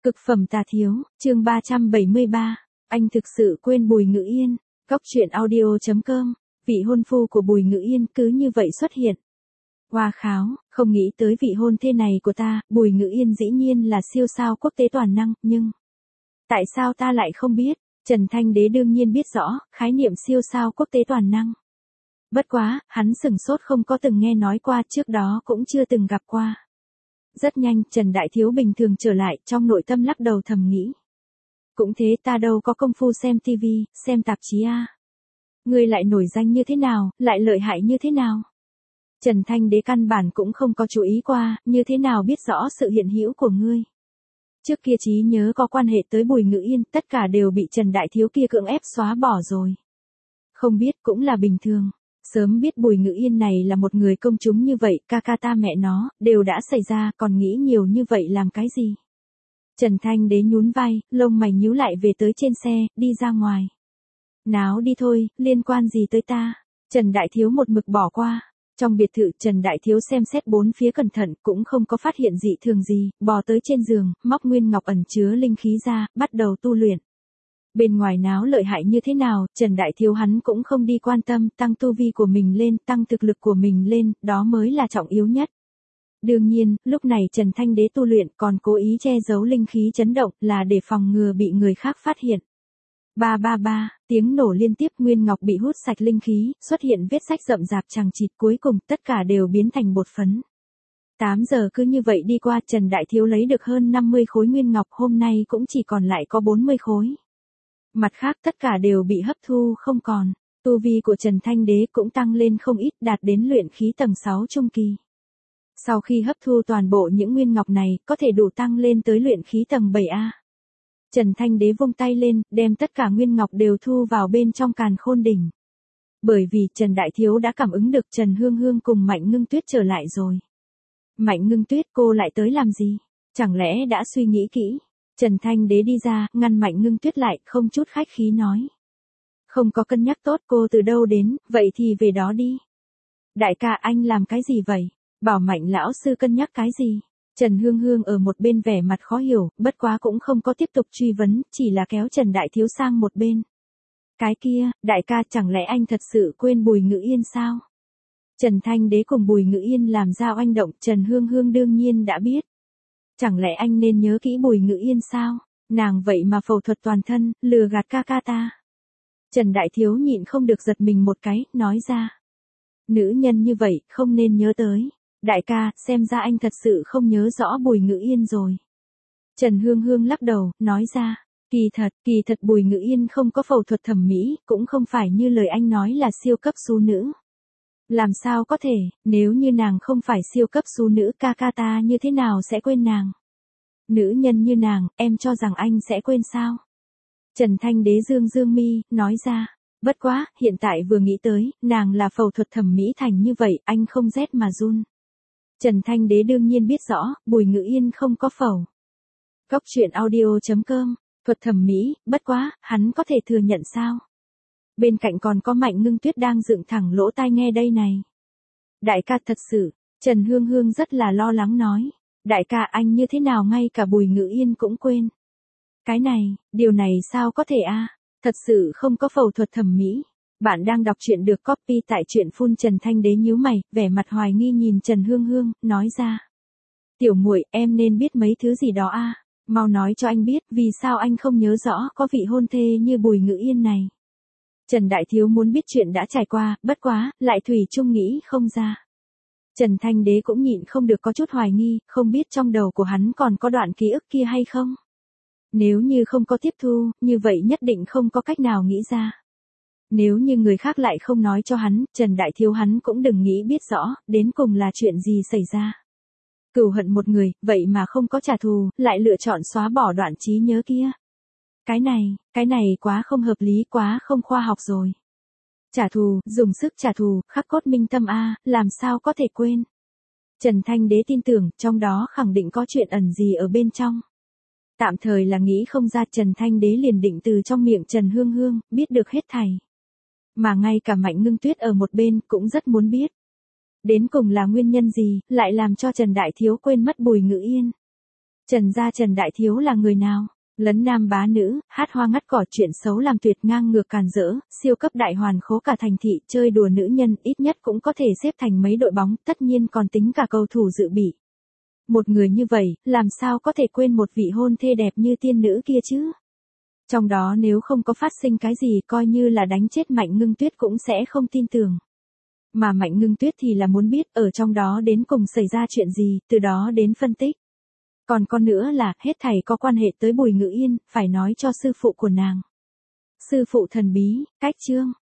Cực phẩm tà thiếu, chương 373. Anh thực sự quên Bùi Ngữ Yên. Góc truyện audio.com. Vị hôn phu của Bùi Ngữ Yên cứ như vậy xuất hiện. Hoa kháo, không nghĩ tới vị hôn thê này của ta, Bùi Ngữ Yên dĩ nhiên là siêu sao quốc tế toàn năng, nhưng tại sao ta lại không biết? Trần Thanh Đế đương nhiên biết rõ, khái niệm siêu sao quốc tế toàn năng. Bất quá, hắn sửng sốt không có từng nghe nói qua, trước đó cũng chưa từng gặp qua. Rất nhanh, Trần Đại Thiếu bình thường trở lại, trong nội tâm lắc đầu thầm nghĩ. Cũng thế, ta đâu có công phu xem tivi, xem tạp chí a. Ngươi lại nổi danh như thế nào, lại lợi hại như thế nào? Trần Thanh Đế căn bản cũng không có chú ý qua, như thế nào biết rõ sự hiện hữu của ngươi. Trước kia trí nhớ có quan hệ tới Bùi Ngữ Yên, tất cả đều bị Trần Đại Thiếu kia cưỡng ép xóa bỏ rồi. Không biết cũng là bình thường. Sớm biết Bùi Ngữ Yên này là một người công chúng như vậy, ca ca ta mẹ nó, đều đã xảy ra, còn nghĩ nhiều như vậy làm cái gì? Trần Thanh Đế nhún vai, lông mày nhíu lại về tới trên xe, đi ra ngoài. Náo đi thôi, liên quan gì tới ta? Trần Đại Thiếu một mực bỏ qua. Trong biệt thự, Trần Đại Thiếu xem xét bốn phía cẩn thận, cũng không có phát hiện dị thường gì, bò tới trên giường, móc nguyên ngọc ẩn chứa linh khí ra, bắt đầu tu luyện. Bên ngoài náo lợi hại như thế nào, Trần Đại Thiếu hắn cũng không đi quan tâm, tăng tu vi của mình lên, tăng thực lực của mình lên, đó mới là trọng yếu nhất. Đương nhiên, lúc này Trần Thanh Đế tu luyện còn cố ý che giấu linh khí chấn động là để phòng ngừa bị người khác phát hiện. Ba ba ba, tiếng nổ liên tiếp, nguyên ngọc bị hút sạch linh khí, xuất hiện vết rách rậm rạp chằng chịt, cuối cùng tất cả đều biến thành bột phấn. 8 giờ cứ như vậy đi qua, Trần Đại Thiếu lấy được hơn 50 khối nguyên ngọc, hôm nay cũng chỉ còn lại có 40 khối. Mặt khác tất cả đều bị hấp thu không còn, tu vi của Trần Thanh Đế cũng tăng lên không ít, đạt đến luyện khí tầng 6 trung kỳ. Sau khi hấp thu toàn bộ những nguyên ngọc này, có thể đủ tăng lên tới luyện khí tầng 7A. Trần Thanh Đế vung tay lên, đem tất cả nguyên ngọc đều thu vào bên trong càn khôn đỉnh. Bởi vì Trần Đại Thiếu đã cảm ứng được Trần Hương Hương cùng Mạnh Ngưng Tuyết trở lại rồi. Mạnh Ngưng Tuyết, cô lại tới làm gì? Chẳng lẽ đã suy nghĩ kỹ? Trần Thanh Đế đi ra, ngăn Mạnh Ngưng Tuyết lại, không chút khách khí nói. Không có cân nhắc tốt, cô từ đâu đến, vậy thì về đó đi. Đại ca, anh làm cái gì vậy? Bảo Mạnh lão sư cân nhắc cái gì? Trần Hương Hương ở một bên vẻ mặt khó hiểu, bất quá cũng không có tiếp tục truy vấn, chỉ là kéo Trần Đại Thiếu sang một bên. Cái kia, đại ca, chẳng lẽ anh thật sự quên Bùi Ngữ Yên sao? Trần Thanh Đế cùng Bùi Ngữ Yên làm ra oanh động, Trần Hương Hương đương nhiên đã biết. Chẳng lẽ anh nên nhớ kỹ Bùi Ngữ Yên sao? Nàng vậy mà phẫu thuật toàn thân, lừa gạt ca ca ta. Trần Đại Thiếu nhịn không được giật mình một cái, nói ra. Nữ nhân như vậy, không nên nhớ tới. Đại ca, xem ra anh thật sự không nhớ rõ Bùi Ngữ Yên rồi. Trần Hương Hương lắc đầu, nói ra. Kỳ thật Bùi Ngữ Yên không có phẫu thuật thẩm mỹ, cũng không phải như lời anh nói là siêu cấp xú nữ. Làm sao có thể, nếu như nàng không phải siêu cấp xú nữ, ca ca ta như thế nào sẽ quên nàng? Nữ nhân như nàng, em cho rằng anh sẽ quên sao? Trần Thanh Đế dương mi, nói ra. Bất quá, hiện tại vừa nghĩ tới, nàng là phẫu thuật thẩm mỹ thành như vậy, anh không rét mà run. Trần Thanh Đế đương nhiên biết rõ, Bùi Ngữ Yên không có phẫu. Góc truyện audio.com, thuật thẩm mỹ, bất quá, hắn có thể thừa nhận sao? Bên cạnh còn có Mạnh Ngưng Tuyết đang dựng thẳng lỗ tai nghe đây này. Đại ca thật sự, Trần Hương Hương rất là lo lắng nói. Đại ca, anh như thế nào ngay cả Bùi Ngữ Yên cũng quên. Cái này, điều này sao có thể a? Thật sự không có phẫu thuật thẩm mỹ. Bạn đang đọc truyện được copy tại truyện phun. Trần Thanh Đế nhíu mày, vẻ mặt hoài nghi nhìn Trần Hương Hương, nói ra. Tiểu muội, em nên biết mấy thứ gì đó a. Mau nói cho anh biết, vì sao anh không nhớ rõ có vị hôn thê như Bùi Ngữ Yên này. Trần Đại Thiếu muốn biết chuyện đã trải qua, bất quá, lại thủy chung nghĩ không ra. Trần Thanh Đế cũng nhịn không được có chút hoài nghi, không biết trong đầu của hắn còn có đoạn ký ức kia hay không. Nếu như không có tiếp thu, như vậy nhất định không có cách nào nghĩ ra. Nếu như người khác lại không nói cho hắn, Trần Đại Thiếu hắn cũng đừng nghĩ biết rõ, đến cùng là chuyện gì xảy ra. Cừu hận một người, vậy mà không có trả thù, lại lựa chọn xóa bỏ đoạn trí nhớ kia. Cái này quá không hợp lý, quá không khoa học rồi. Trả thù, dùng sức trả thù, khắc cốt minh tâm a, làm sao có thể quên. Trần Thanh Đế tin tưởng, trong đó khẳng định có chuyện ẩn gì ở bên trong. Tạm thời là nghĩ không ra, Trần Thanh Đế liền định từ trong miệng Trần Hương Hương, biết được hết thảy. Mà ngay cả Mạnh Ngưng Tuyết ở một bên, cũng rất muốn biết. Đến cùng là nguyên nhân gì, lại làm cho Trần Đại Thiếu quên mất Bùi Ngữ Yên. Trần gia Trần Đại Thiếu là người nào? Lấn nam bá nữ, hát hoa ngắt cỏ, chuyện xấu làm tuyệt, ngang ngược càn rỡ, siêu cấp đại hoàn khố cả thành thị, chơi đùa nữ nhân, ít nhất cũng có thể xếp thành mấy đội bóng, tất nhiên còn tính cả cầu thủ dự bị. Một người như vậy, làm sao có thể quên một vị hôn thê đẹp như tiên nữ kia chứ? Trong đó nếu không có phát sinh cái gì, coi như là đánh chết Mạnh Ngưng Tuyết cũng sẽ không tin tưởng. Mà Mạnh Ngưng Tuyết thì là muốn biết ở trong đó đến cùng xảy ra chuyện gì, từ đó đến phân tích. Còn con nữa là, hết thảy có quan hệ tới Bùi Ngữ Yên, phải nói cho sư phụ của nàng. Sư phụ thần bí, cách chương.